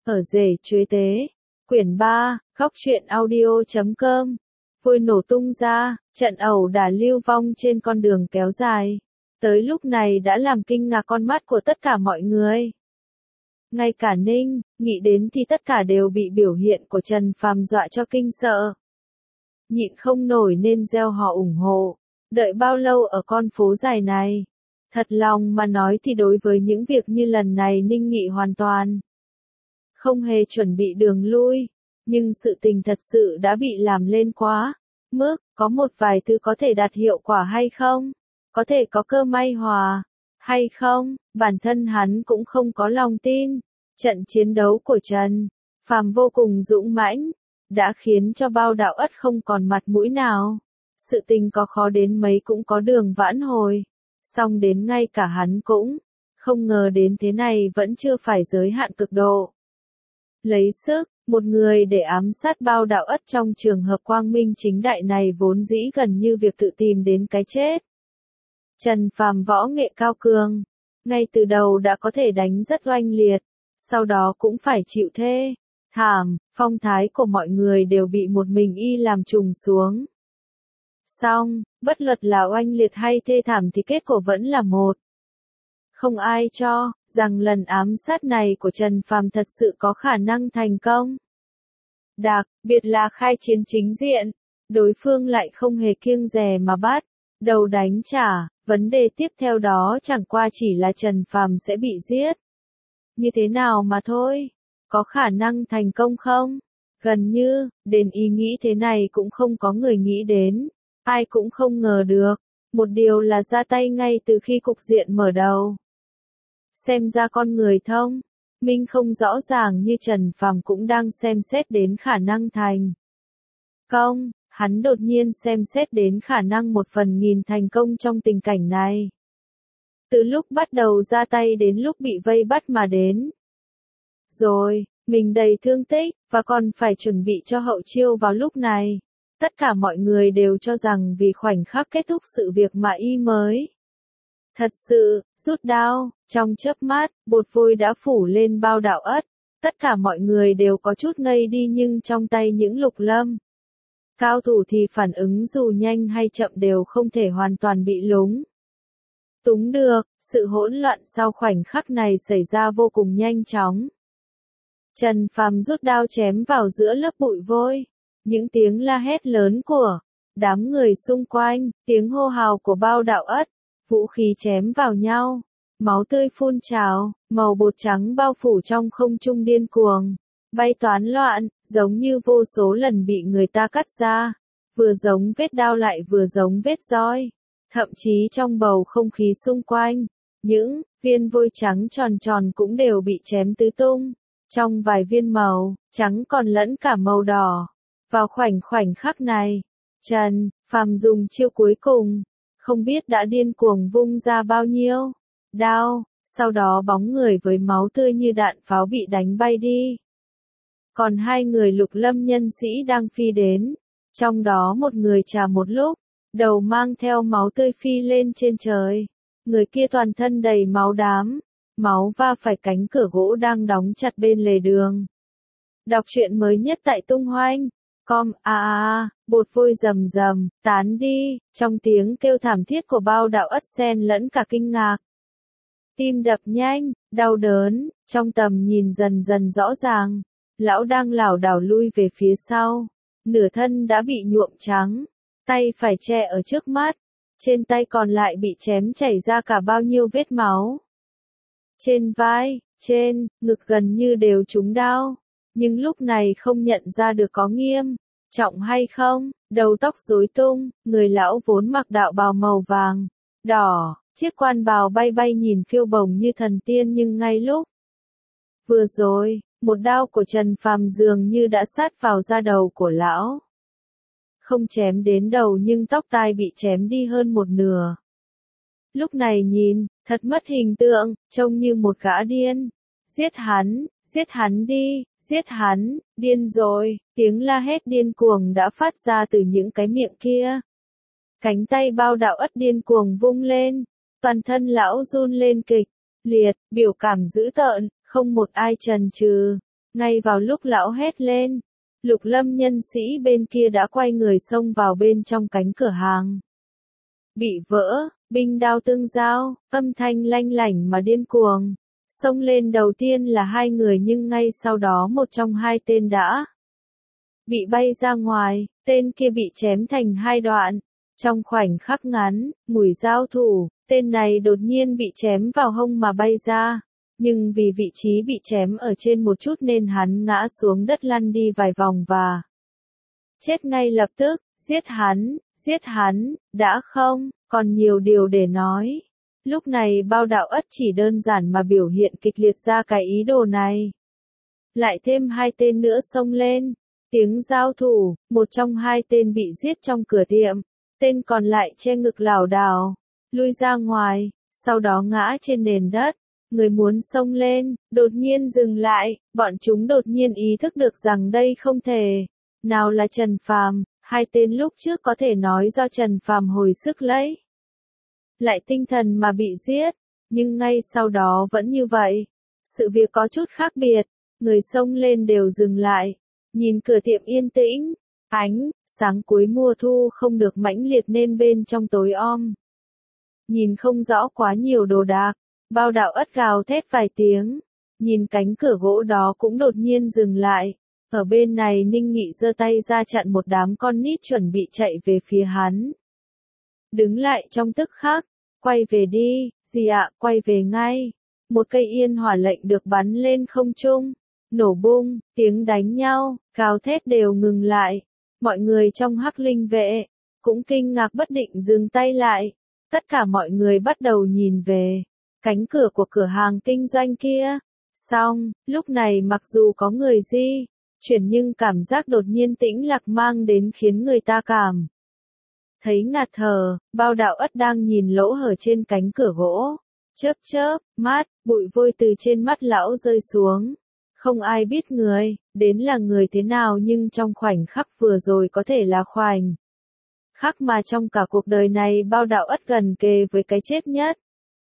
Ở rể chuế tế. Quyển 3, Góc truyện audio.com. Vui nổ tung ra, trận ẩu đả lưu vong trên con đường kéo dài. Tới lúc này đã làm kinh ngạc con mắt của tất cả mọi người. Ngay cả Ninh, nghĩ đến thì tất cả đều bị biểu hiện của Trần Phàm dọa cho kinh sợ. Nhịn không nổi nên gieo họ ủng hộ. Đợi bao lâu ở con phố dài này? Thật lòng mà nói thì đối với những việc như lần này Ninh Nghị hoàn toàn không hề chuẩn bị đường lui. Nhưng sự tình thật sự đã bị làm lên quá mức, có một vài thứ có thể đạt hiệu quả hay không? Có thể có cơ may hòa hay không? Bản thân hắn cũng không có lòng tin. Trận chiến đấu của Trần Phàm vô cùng dũng mãnh, đã khiến cho bao đạo ất không còn mặt mũi nào. Sự tình có khó đến mấy cũng có đường vãn hồi. Song đến ngay cả hắn cũng không ngờ đến thế này vẫn chưa phải giới hạn cực độ. Lấy sức, một người để ám sát bao đạo ất trong trường hợp quang minh chính đại này vốn dĩ gần như việc tự tìm đến cái chết. Trần Phàm võ nghệ cao cường, ngay từ đầu đã có thể đánh rất oanh liệt, sau đó cũng phải chịu thê thảm, phong thái của mọi người đều bị một mình y làm trùng xuống. Song, bất luận là oanh liệt hay thê thảm thì kết quả vẫn là một. Không ai cho rằng lần ám sát này của Trần Phàm thật sự có khả năng thành công. Đặc biệt là khai chiến chính diện, đối phương lại không hề kiêng dè mà bắt đầu đánh trả, vấn đề tiếp theo đó chẳng qua chỉ là Trần Phàm sẽ bị giết. Như thế nào mà thôi, có khả năng thành công không? Gần như, đến ý nghĩ thế này cũng không có người nghĩ đến, ai cũng không ngờ được. Một điều là ra tay ngay từ khi cục diện mở đầu. Xem ra con người thông minh không rõ ràng như Trần Phàm cũng đang xem xét đến khả năng thành công, hắn đột nhiên xem xét đến khả năng 1/1000 thành công trong tình cảnh này. Từ lúc bắt đầu ra tay đến lúc bị vây bắt mà đến. Rồi, mình đầy thương tích, và còn phải chuẩn bị cho hậu chiêu vào lúc này. Tất cả mọi người đều cho rằng vì khoảnh khắc kết thúc sự việc mà y mới thật sự rút đao, trong chớp mắt, bột vôi đã phủ lên bao đạo ất. Tất cả mọi người đều có chút ngây đi nhưng trong tay những lục lâm cao thủ thì phản ứng dù nhanh hay chậm đều không thể hoàn toàn bị lúng túng được. Sự hỗn loạn sau khoảnh khắc này xảy ra vô cùng nhanh chóng. Trần Phàm rút đao chém vào giữa lớp bụi vôi. Những tiếng la hét lớn của đám người xung quanh, tiếng hô hào của bao đạo ất, vũ khí chém vào nhau, máu tươi phun trào, màu bột trắng bao phủ trong không trung điên cuồng, bay toán loạn, giống như vô số lần bị người ta cắt ra, vừa giống vết đao lại vừa giống vết roi. Thậm chí trong bầu không khí xung quanh, những viên vôi trắng tròn tròn cũng đều bị chém tứ tung, trong vài viên màu trắng còn lẫn cả màu đỏ. Vào khoảnh khắc này, Trần Phàm dùng chiêu cuối cùng, không biết đã điên cuồng vung ra bao nhiêu đao, sau đó bóng người với máu tươi như đạn pháo bị đánh bay đi. Còn hai người lục lâm nhân sĩ đang phi đến, trong đó một người chà một lúc, đầu mang theo máu tươi phi lên trên trời, người kia toàn thân đầy máu đám, máu va phải cánh cửa gỗ đang đóng chặt bên lề đường. Đọc truyện mới nhất tại Tung Hoanh. Bột vôi rầm rầm, tán đi, trong tiếng kêu thảm thiết của bao đạo ất xen lẫn cả kinh ngạc. Tim đập nhanh, đau đớn, trong tầm nhìn dần dần rõ ràng, lão đang lảo đảo lui về phía sau, nửa thân đã bị nhuộm trắng, tay phải che ở trước mắt, trên tay còn lại bị chém chảy ra cả bao nhiêu vết máu. Trên vai, trên, ngực gần như đều trúng đao. Nhưng lúc này không nhận ra được có nghiêm trọng hay không, đầu tóc rối tung, người lão vốn mặc đạo bào màu vàng, đỏ, chiếc quan bào bay bay nhìn phiêu bồng như thần tiên nhưng ngay lúc vừa rồi, một đao của Trần Phàm dường như đã sát vào da đầu của lão. Không chém đến đầu nhưng tóc tai bị chém đi hơn một nửa. Lúc này nhìn, thật mất hình tượng, trông như một gã điên. Giết hắn đi. Giết hắn, điên rồi, tiếng la hét điên cuồng đã phát ra từ những cái miệng kia. Cánh tay bao đạo ất điên cuồng vung lên, toàn thân lão run lên kịch liệt, biểu cảm dữ tợn, không một ai chần chừ. Ngay vào lúc lão hét lên, Lục Lâm nhân sĩ bên kia đã quay người xông vào bên trong cánh cửa hàng. Bị vỡ, binh đao tương giao, âm thanh lanh lảnh mà điên cuồng. Xông lên đầu tiên là hai người nhưng ngay sau đó một trong hai tên đã bị bay ra ngoài, tên kia bị chém thành hai đoạn. Trong khoảnh khắc ngắn, mùi giao thủ, tên này đột nhiên bị chém vào hông mà bay ra. Nhưng vì vị trí bị chém ở trên một chút nên hắn ngã xuống đất lăn đi vài vòng và chết ngay lập tức. Giết hắn, đã không, còn nhiều điều để nói. Lúc này Bao Đạo Ất chỉ đơn giản mà biểu hiện kịch liệt ra cái ý đồ này. Lại thêm hai tên nữa xông lên. Tiếng giao thủ, một trong hai tên bị giết trong cửa tiệm. Tên còn lại che ngực lảo đảo, lui ra ngoài, sau đó ngã trên nền đất. Người muốn xông lên, đột nhiên dừng lại, bọn chúng đột nhiên ý thức được rằng đây không thể. Nào là Trần Phàm, hai tên lúc trước có thể nói do Trần Phàm hồi sức lấy lại tinh thần mà bị giết, nhưng ngay sau đó vẫn như vậy. Sự việc có chút khác biệt, người xông lên đều dừng lại, nhìn cửa tiệm yên tĩnh, ánh sáng cuối mùa thu không được mãnh liệt nên bên trong tối om. Nhìn không rõ quá nhiều đồ đạc, Bao Đạo Ất gào thét vài tiếng, nhìn cánh cửa gỗ đó cũng đột nhiên dừng lại. Ở bên này Ninh Nghị giơ tay ra chặn một đám con nít chuẩn bị chạy về phía hắn. Đứng lại trong tức khắc, quay về đi, gì ạ, quay về ngay. Một cây yên hỏa lệnh được bắn lên không trung, nổ bung, tiếng đánh nhau, gào thét đều ngừng lại. Mọi người trong Hắc Linh vệ cũng kinh ngạc bất định dừng tay lại. Tất cả mọi người bắt đầu nhìn về cánh cửa của cửa hàng kinh doanh kia. Xong, lúc này mặc dù có người di chuyển nhưng cảm giác đột nhiên tĩnh lặng mang đến khiến người ta cảm thấy ngạt thở. Bao Đạo Ất đang nhìn lỗ hở trên cánh cửa gỗ, chớp mắt, bụi vôi từ trên mắt lão rơi xuống. Không ai biết người đến là người thế nào nhưng trong khoảnh khắc vừa rồi có thể là khoảnh khắc mà trong cả cuộc đời này Bao Đạo Ất gần kề với cái chết nhất.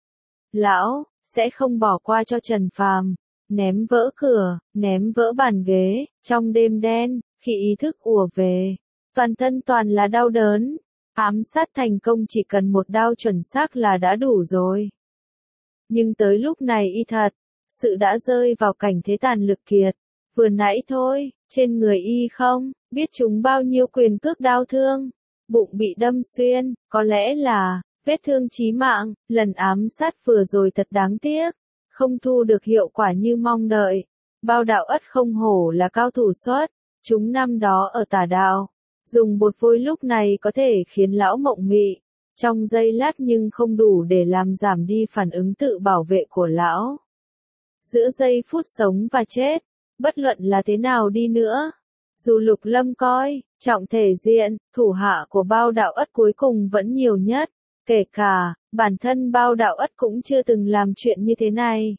Lão sẽ không bỏ qua cho Trần Phàm. Ném vỡ cửa, ném vỡ bàn ghế, trong đêm đen, khi ý thức ùa về, toàn thân toàn là đau đớn. Ám sát thành công chỉ cần một đao chuẩn xác là đã đủ rồi. Nhưng tới lúc này y thật sự đã rơi vào cảnh thế tàn lực kiệt. Vừa nãy thôi, trên người y không biết chúng bao nhiêu quyền cước đau thương, bụng bị đâm xuyên, có lẽ là vết thương chí mạng. Lần ám sát vừa rồi thật đáng tiếc, không thu được hiệu quả như mong đợi. Bao Đạo Ất không hổ là cao thủ xuất chúng năm đó ở Tả Đạo, dùng bột vôi lúc này có thể khiến lão mộng mị trong giây lát nhưng không đủ để làm giảm đi phản ứng tự bảo vệ của lão. Giữa giây phút sống và chết, bất luận là thế nào đi nữa, dù Lục Lâm coi trọng thể diện, thủ hạ của Bao Đạo Ất cuối cùng vẫn nhiều nhất. Kể cả, bản thân Bao Đạo Ất cũng chưa từng làm chuyện như thế này.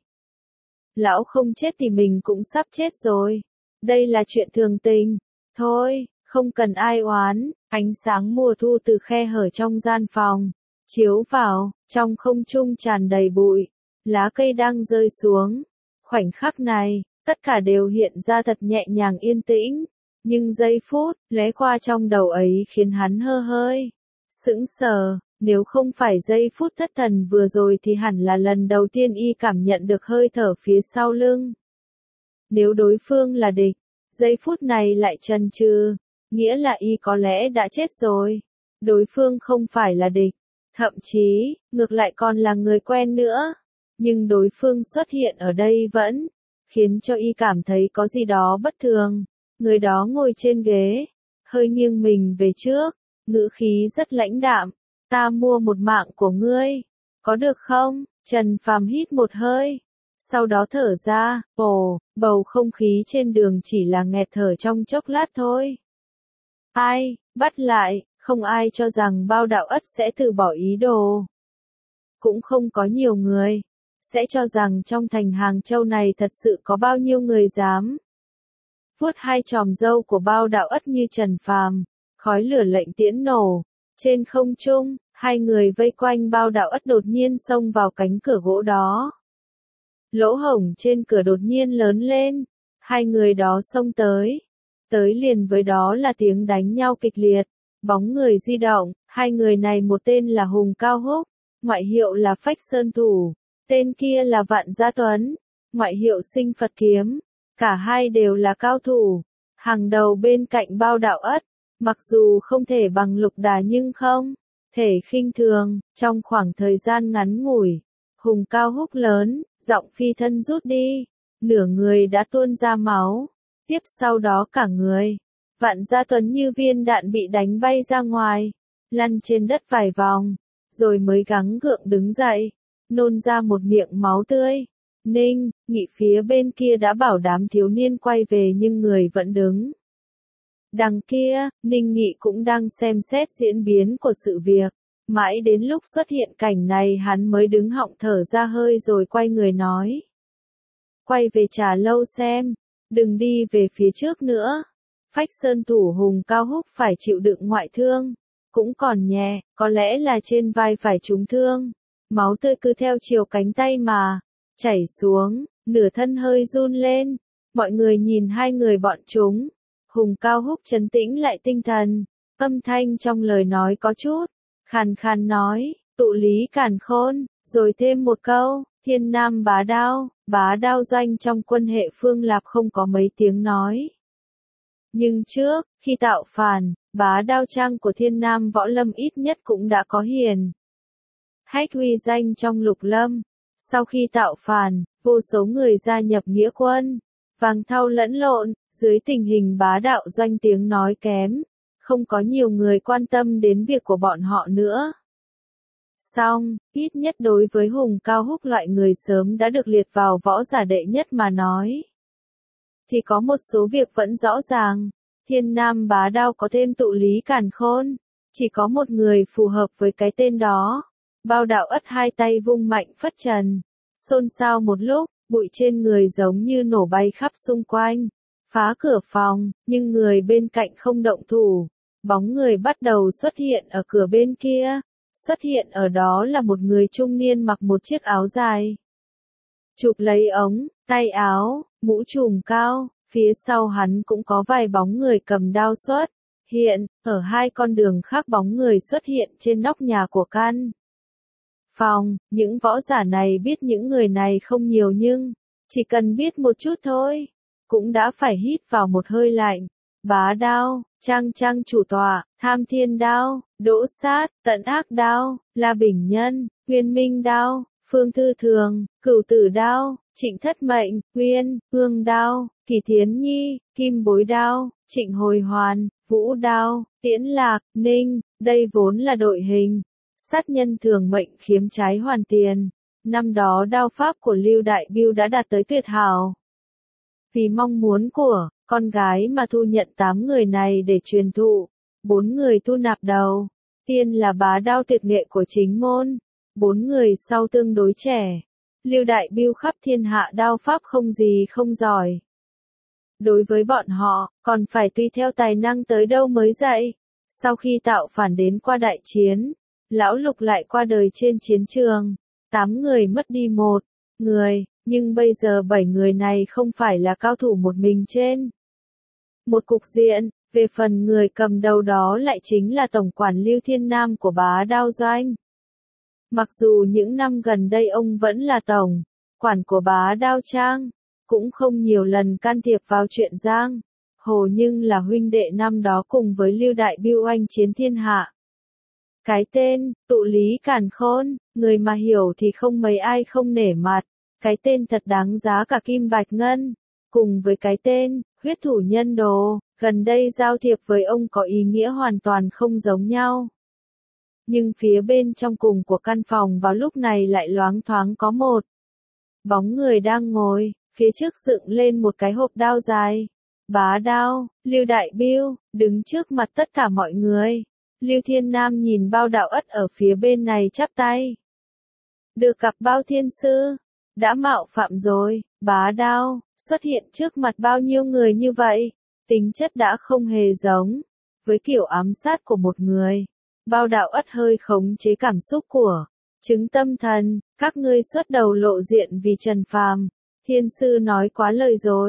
Lão không chết thì mình cũng sắp chết rồi. Đây là chuyện thường tình. Thôi, không cần ai oán. Ánh sáng mùa thu từ khe hở trong gian phòng chiếu vào, trong không trung tràn đầy bụi. Lá cây đang rơi xuống. Khoảnh khắc này, tất cả đều hiện ra thật nhẹ nhàng yên tĩnh. Nhưng giây phút lóe qua trong đầu ấy khiến hắn hơi sững sờ. Nếu không phải giây phút thất thần vừa rồi thì hẳn là lần đầu tiên y cảm nhận được hơi thở phía sau lưng. Nếu đối phương là địch, giây phút này lại chần chừ, nghĩa là y có lẽ đã chết rồi. Đối phương không phải là địch, thậm chí, ngược lại còn là người quen nữa. Nhưng đối phương xuất hiện ở đây vẫn khiến cho y cảm thấy có gì đó bất thường. Người đó ngồi trên ghế, hơi nghiêng mình về trước, ngữ khí rất lãnh đạm. Ta mua một mạng của ngươi, có được không? Trần Phàm hít một hơi, sau đó thở ra. Bầu không khí trên đường chỉ là nghẹt thở trong chốc lát thôi. Ai bắt lại, không ai cho rằng Bao Đạo Ất sẽ từ bỏ ý đồ. Cũng không có nhiều người sẽ cho rằng trong thành Hàng Châu này thật sự có bao nhiêu người dám vuốt hai chòm râu của Bao Đạo Ất như Trần Phàm. Khói lửa lệnh tiễn nổ. Trên không trung, hai người vây quanh Bao Đạo Ất đột nhiên xông vào cánh cửa gỗ đó. Lỗ hổng trên cửa đột nhiên lớn lên. Hai người đó xông tới. Tới liền với đó là tiếng đánh nhau kịch liệt, bóng người di động, hai người này một tên là Hùng Cao Húc, ngoại hiệu là Phách Sơn Thủ, tên kia là Vạn Gia Tuấn, ngoại hiệu Sinh Phật Kiếm, cả hai đều là cao thủ, hàng đầu bên cạnh Bao Đạo Ất, mặc dù không thể bằng Lục Đà nhưng không thể khinh thường, trong khoảng thời gian ngắn ngủi, Hùng Cao Húc lớn, giọng phi thân rút đi, nửa người đã tuôn ra máu. Tiếp sau đó cả người, Vạn Gia Tuấn như viên đạn bị đánh bay ra ngoài, lăn trên đất vài vòng, rồi mới gắng gượng đứng dậy, nôn ra một miệng máu tươi. Ninh, Nghị phía bên kia đã bảo đám thiếu niên quay về nhưng người vẫn đứng. Đằng kia, Ninh Nghị cũng đang xem xét diễn biến của sự việc, mãi đến lúc xuất hiện cảnh này hắn mới đứng họng thở ra hơi rồi quay người nói. Quay về Trà Lâu xem. Đừng đi về phía trước nữa. Phách Sơn Thủ Hùng Cao Húc phải chịu đựng ngoại thương. Cũng còn nhẹ, có lẽ là trên vai phải trúng thương. Máu tươi cứ theo chiều cánh tay mà chảy xuống, nửa thân hơi run lên. Mọi người nhìn hai người bọn chúng. Hùng Cao Húc trấn tĩnh lại tinh thần. Âm thanh trong lời nói có chút khàn khàn nói, tụ lý càn khôn, rồi thêm một câu. Thiên Nam bá đao doanh trong quân hệ Phương Lạp không có mấy tiếng nói. Nhưng trước, khi tạo phản, bá đao trang của Thiên Nam võ lâm ít nhất cũng đã có hiền hách uy danh trong lục lâm. Sau khi tạo phản, vô số người gia nhập nghĩa quân, vàng thau lẫn lộn, dưới tình hình bá đạo doanh tiếng nói kém, không có nhiều người quan tâm đến việc của bọn họ nữa. Song, ít nhất đối với Hùng Cao Húc loại người sớm đã được liệt vào võ giả đệ nhất mà nói, thì có một số việc vẫn rõ ràng. Thiên Nam bá đao có thêm tụ lý càn khôn, chỉ có một người phù hợp với cái tên đó. Bao Đạo Ất hai tay vung mạnh phất trần, xôn xao một lúc, bụi trên người giống như nổ bay khắp xung quanh, phá cửa phòng, nhưng người bên cạnh không động thủ. Bóng người bắt đầu xuất hiện ở cửa bên kia. Xuất hiện ở đó là một người trung niên mặc một chiếc áo dài, chụp lấy ống, tay áo, mũ trùm cao, phía sau hắn cũng có vài bóng người cầm đao xuất hiện, ở hai con đường khác bóng người xuất hiện trên nóc nhà của căn phòng. Những võ giả này biết những người này không nhiều nhưng, chỉ cần biết một chút thôi, cũng đã phải hít vào một hơi lạnh. Bá đao, Trang chủ tọa, Tham Thiên đao, Đỗ Sát, Tận Ác đao, La Bình Nhân, Huyền Minh đao, Phương Thư Thường, Cửu Tử đao, Trịnh Thất Mệnh, Uyên, Hương đao, Kỳ Thiến Nhi, Kim Bối đao, Trịnh Hồi Hoàn, Vũ đao, Tiễn Lạc, Ninh, đây vốn là đội hình sát nhân thường mệnh khiếm trái hoàn tiền. Năm đó đao pháp của Lưu Đại Bưu đã đạt tới tuyệt hảo. Vì mong muốn của con gái mà thu nhận 8 người này để truyền thụ. 4 người thu nạp đầu tiên là bá đao tuyệt nghệ của chính môn. 4 người sau tương đối trẻ. Lưu Đại Bưu khắp thiên hạ đao pháp không gì không giỏi. Đối với bọn họ, còn phải tùy theo tài năng tới đâu mới dạy. Sau khi tạo phản đến qua đại chiến, Lão Lục lại qua đời trên chiến trường. 8 người mất đi 1 người, nhưng bây giờ 7 người này không phải là cao thủ một mình trên một cục diện. Về phần người cầm đầu đó lại chính là tổng quản Lưu Thiên Nam của bá đao doanh. Mặc dù những năm gần đây ông vẫn là tổng quản của bá đao trang, cũng không nhiều lần can thiệp vào chuyện giang hồ, nhưng là huynh đệ năm đó cùng với Lưu Đại Bưu oanh chiến thiên hạ. Cái tên, tụ lý càn khôn, người mà hiểu thì không mấy ai không nể mặt. Cái tên thật đáng giá cả kim bạch ngân. Cùng với cái tên, huyết thủ nhân đồ, gần đây giao thiệp với ông có ý nghĩa hoàn toàn không giống nhau. Nhưng phía bên trong cùng của căn phòng vào lúc này lại loáng thoáng có một bóng người đang ngồi, phía trước dựng lên một cái hộp đao dài. Bá đao, Lưu Đại Bưu, đứng trước mặt tất cả mọi người. Lưu Thiên Nam nhìn Bao Đạo Ất ở phía bên này chắp tay. Được gặp Bao Thiên Sư, đã mạo phạm rồi. Bá đao, xuất hiện trước mặt bao nhiêu người như vậy, tính chất đã không hề giống với kiểu ám sát của một người. Bao Đạo Ất hơi khống chế cảm xúc của chứng tâm thần, các ngươi xuất đầu lộ diện vì Trần Phàm, Thiên Sư nói quá lời rồi.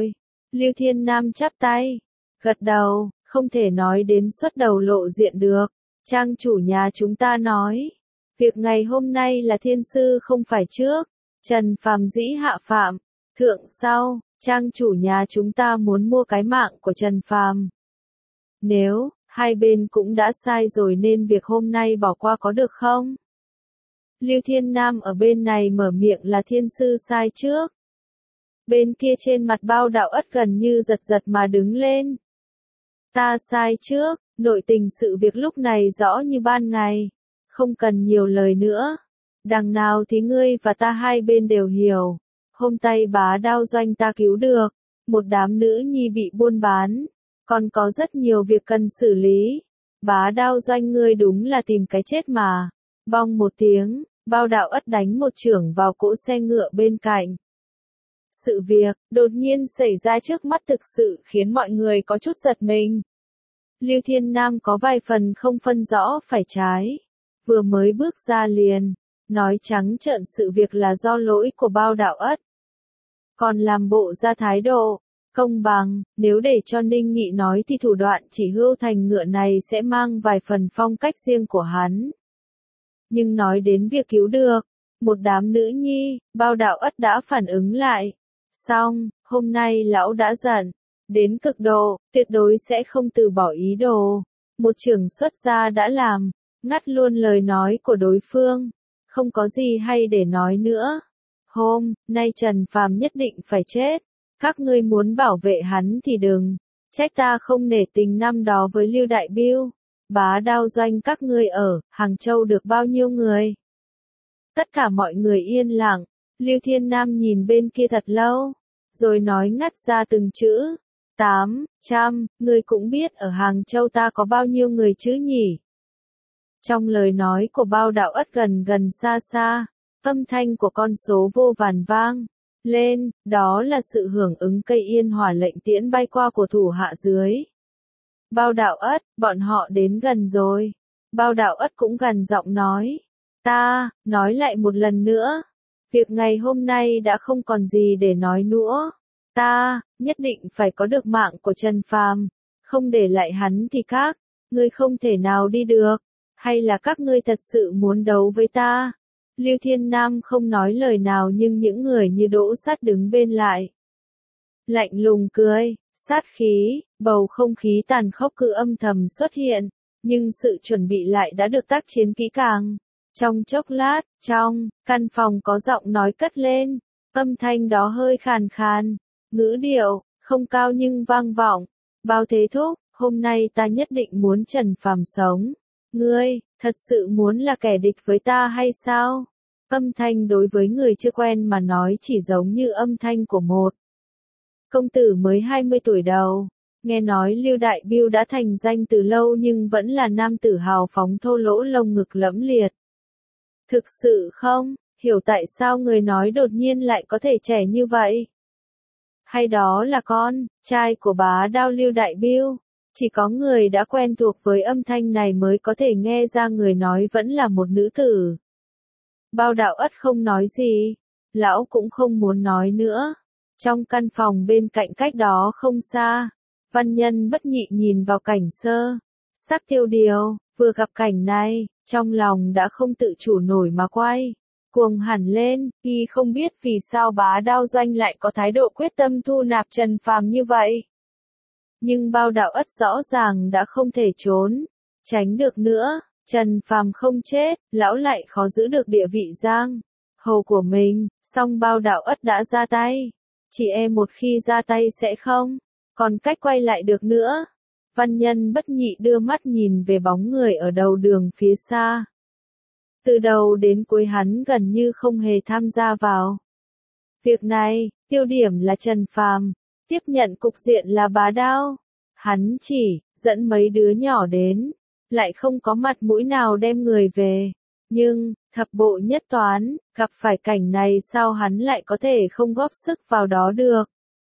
Lưu Thiên Nam chắp tay, gật đầu, không thể nói đến xuất đầu lộ diện được. Trang chủ nhà chúng ta nói, việc ngày hôm nay là thiên sư không phải trước, Trần Phàm dĩ hạ phạm, thượng sau, trang chủ nhà chúng ta muốn mua cái mạng của Trần Phàm. Nếu, hai bên cũng đã sai rồi nên việc hôm nay bỏ qua có được không? Lưu Thiên Nam ở bên này mở miệng là thiên sư sai trước. Bên kia trên mặt Bao Đạo Ất gần như giật giật mà đứng lên. Ta sai trước, nội tình sự việc lúc này rõ như ban ngày. Không cần nhiều lời nữa. Đằng nào thì ngươi và ta hai bên đều hiểu. Hôm tay Bá Đao Doanh ta cứu được. Một đám nữ nhi bị buôn bán. Còn có rất nhiều việc cần xử lý. Bá Đao Doanh ngươi đúng là tìm cái chết mà. Bong một tiếng, Bao Đạo Ất đánh một chưởng vào cỗ xe ngựa bên cạnh. Sự việc đột nhiên xảy ra trước mắt thực sự khiến mọi người có chút giật mình. Lưu Thiên Nam có vài phần không phân rõ phải trái. Vừa mới bước ra liền, nói trắng trợn sự việc là do lỗi của Bao Đạo Ất. Còn làm bộ ra thái độ công bằng, nếu để cho Ninh Nghị nói thì thủ đoạn chỉ hưu thành ngựa này sẽ mang vài phần phong cách riêng của hắn. Nhưng nói đến việc cứu được một đám nữ nhi, Bao Đạo Ất đã phản ứng lại. Xong, hôm nay lão đã giận đến cực độ, tuyệt đối sẽ không từ bỏ ý đồ. Một chưởng xuất gia đã làm, ngắt luôn lời nói của đối phương. Không có gì hay để nói nữa. Hôm nay Trần Phàm nhất định phải chết. Các ngươi muốn bảo vệ hắn thì đừng trách ta không nể tình năm đó với Lưu Đại Biêu. Bá Đao Doanh các ngươi ở Hàng Châu được bao nhiêu người? Tất cả mọi người yên lặng. Lưu Thiên Nam nhìn bên kia thật lâu, rồi nói ngắt ra từng chữ. 800, ngươi cũng biết ở Hàng Châu ta có bao nhiêu người chứ nhỉ? Trong lời nói của Bao Đạo Ất gần gần xa xa, âm thanh của con số vô vàn vang lên, đó là sự hưởng ứng cây yên hỏa lệnh tiễn bay qua của thủ hạ dưới. Bao Đạo Ất, bọn họ đến gần rồi. Bao Đạo Ất cũng gần giọng nói. Ta, nói lại một lần nữa. Việc ngày hôm nay đã không còn gì để nói nữa. Ta, nhất định phải có được mạng của Trần Phàm. Không để lại hắn thì các ngươi không thể nào đi được. Hay là các ngươi thật sự muốn đấu với ta? Lưu Thiên Nam không nói lời nào nhưng những người như Đỗ Sát đứng bên lại. Lạnh lùng cười, sát khí, bầu không khí tàn khốc cứ âm thầm xuất hiện. Nhưng sự chuẩn bị lại đã được tác chiến kỹ càng. Trong chốc lát, trong căn phòng có giọng nói cất lên, âm thanh đó hơi khàn khàn, ngữ điệu không cao nhưng vang vọng. Bao Thế Thúc, hôm nay ta nhất định muốn Trần Phàm sống. Ngươi, thật sự muốn là kẻ địch với ta hay sao? Âm thanh đối với người chưa quen mà nói chỉ giống như âm thanh của một công tử mới 20 tuổi đầu. Nghe nói Lưu Đại Biêu đã thành danh từ lâu nhưng vẫn là nam tử hào phóng thô lỗ lông ngực lẫm liệt. Thực sự không, hiểu tại sao người nói đột nhiên lại có thể trẻ như vậy? Hay đó là con trai của Bá Đao Lưu Đại Biêu? Chỉ có người đã quen thuộc với âm thanh này mới có thể nghe ra người nói vẫn là một nữ tử. Bao Đạo Ất không nói gì, lão cũng không muốn nói nữa. Trong căn phòng bên cạnh cách đó không xa, Văn Nhân bất nhị nhìn vào cảnh sơ. Sắc Tiêu Điều, vừa gặp cảnh này, trong lòng đã không tự chủ nổi mà quay cuồng hẳn lên, y không biết vì sao Bá Đao Doanh lại có thái độ quyết tâm thu nạp Trần Phàm như vậy. Nhưng Bao Đạo Ất rõ ràng đã không thể trốn tránh được nữa, Trần Phàm không chết, lão lại khó giữ được địa vị giang hầu của mình, song Bao Đạo Ất đã ra tay, chỉ một khi ra tay sẽ không còn cách quay lại được nữa. Văn Nhân bất nhị đưa mắt nhìn về bóng người ở đầu đường phía xa. Từ đầu đến cuối hắn gần như không hề tham gia vào việc này, tiêu điểm là Trần Phàm, tiếp nhận cục diện là Bá Đao. Hắn chỉ dẫn mấy đứa nhỏ đến, lại không có mặt mũi nào đem người về. Nhưng, thập bộ nhất toán, gặp phải cảnh này sao hắn lại có thể không góp sức vào đó được?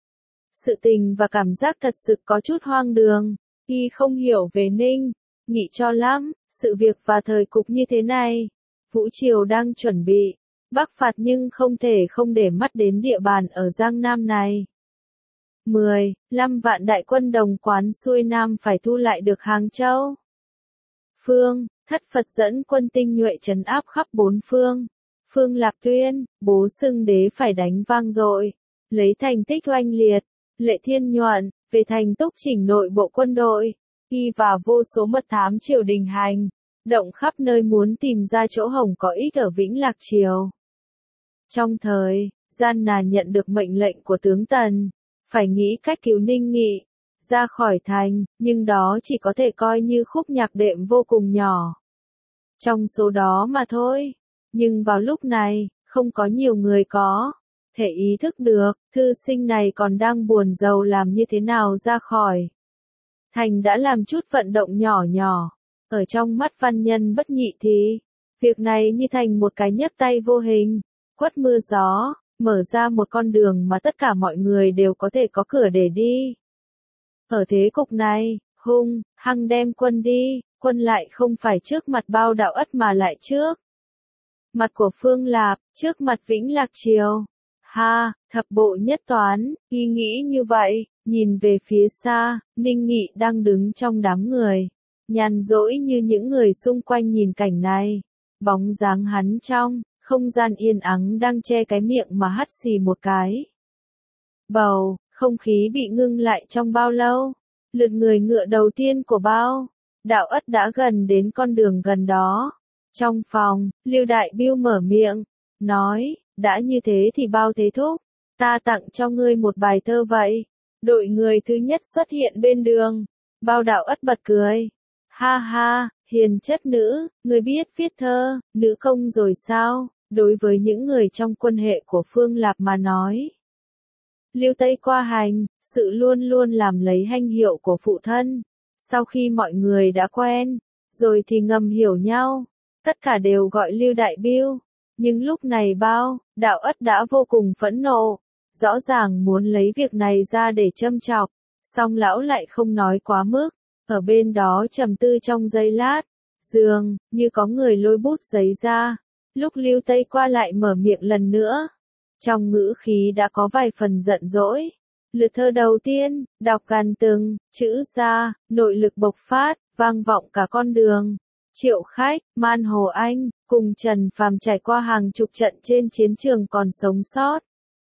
Sự tình và cảm giác thật sự có chút hoang đường. Y không hiểu về Ninh Nghị cho lắm, sự việc và thời cục như thế này. Vũ Triều đang chuẩn bị bắc phạt nhưng không thể không để mắt đến địa bàn ở Giang Nam này. 15 vạn đại quân đồng quán xuôi nam phải thu lại được Hàng Châu. Phương, Thất Phật dẫn quân tinh nhuệ trấn áp khắp bốn phương. Phương Lạp tuyên, bố xưng đế phải đánh vang dội, lấy thành tích oanh liệt. Lệ Thiên Nhuận, về thành túc chỉnh nội bộ quân đội, y và vô số mật thám triều đình hành, động khắp nơi muốn tìm ra chỗ hổng có ích ở Vĩnh Lạc Triều. Trong thời gian nàng nhận được mệnh lệnh của tướng Tần, phải nghĩ cách cứu Ninh Nghị ra khỏi thành, nhưng đó chỉ có thể coi như khúc nhạc đệm vô cùng nhỏ trong số đó mà thôi. Nhưng vào lúc này, không có nhiều người có thể ý thức được, thư sinh này còn đang buồn rầu làm như thế nào ra khỏi thành. Đã làm chút vận động nhỏ nhỏ, ở trong mắt văn nhân bất nhị thì, việc này như thành một cái nhấc tay vô hình, quất mưa gió, mở ra một con đường mà tất cả mọi người đều có thể có cửa để đi. Ở thế cục này, hung hăng đem quân đi, quân lại không phải trước mặt Bao Đạo Ất mà lại trước mặt của Phương Lạp, trước mặt Vĩnh Lạc Triều. Ha, thập bộ nhất toán, y nghĩ như vậy, nhìn về phía xa, Ninh Nghị đang đứng trong đám người, nhàn rỗi như những người xung quanh nhìn cảnh này. Bóng dáng hắn trong không gian yên ắng đang che cái miệng mà hắt xì một cái. Bầu không khí bị ngưng lại trong bao lâu. Lượt người ngựa đầu tiên của Bao Đạo Ất đã gần đến con đường gần đó. Trong phòng, Lưu Đại Biêu mở miệng, nói, đã như thế thì Bao Thế Thúc, ta tặng cho ngươi một bài thơ vậy. Đội người thứ nhất xuất hiện bên đường. Bao Đạo Ất bật cười. Ha ha, hiền chất nữ, ngươi biết viết thơ, nữ công rồi sao? Đối với những người trong quân hệ của Phương Lạp mà nói, Lưu Tây qua hành, sự luôn luôn làm lấy danh hiệu của phụ thân. Sau khi mọi người đã quen, rồi thì ngầm hiểu nhau, tất cả đều gọi Lưu Đại Biêu. Nhưng lúc này Bao Đạo Ất đã vô cùng phẫn nộ, rõ ràng muốn lấy việc này ra để châm chọc, song lão lại không nói quá mức, ở bên đó trầm tư trong giây lát, dường như có người lôi bút giấy ra. Lúc Lưu Tây qua lại mở miệng lần nữa, trong ngữ khí đã có vài phần giận dỗi. Lượt thơ đầu tiên, đọc gần từng chữ ra, nội lực bộc phát, vang vọng cả con đường. Triệu Khách, Man Hồ Anh, cùng Trần Phàm trải qua hàng chục trận trên chiến trường còn sống sót.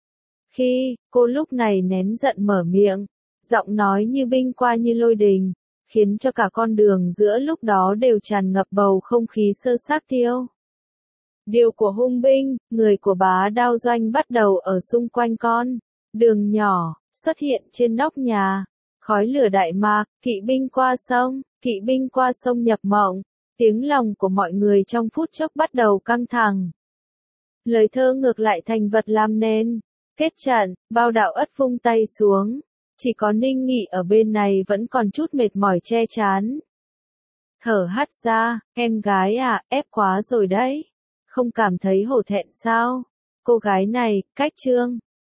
Khi cô lúc này nén giận mở miệng, giọng nói như binh qua như lôi đình, khiến cho cả con đường giữa lúc đó đều tràn ngập bầu không khí sơ xác tiêu. Điều của hung binh, người của Bá Đao Doanh bắt đầu ở xung quanh con đường nhỏ, xuất hiện trên nóc nhà. Khói lửa đại mạc, kỵ binh qua sông nhập mộng. Tiếng lòng của mọi người trong phút chốc bắt đầu căng thẳng. Lời thơ ngược lại thành vật làm nên. Kết trận, Bao Đạo Ất vung tay xuống. Chỉ có Ninh Nghị ở bên này vẫn còn chút mệt mỏi che chán. Thở hắt ra, em gái à, ép quá rồi đấy. Không cảm thấy hổ thẹn sao? Cô gái này, cách Trương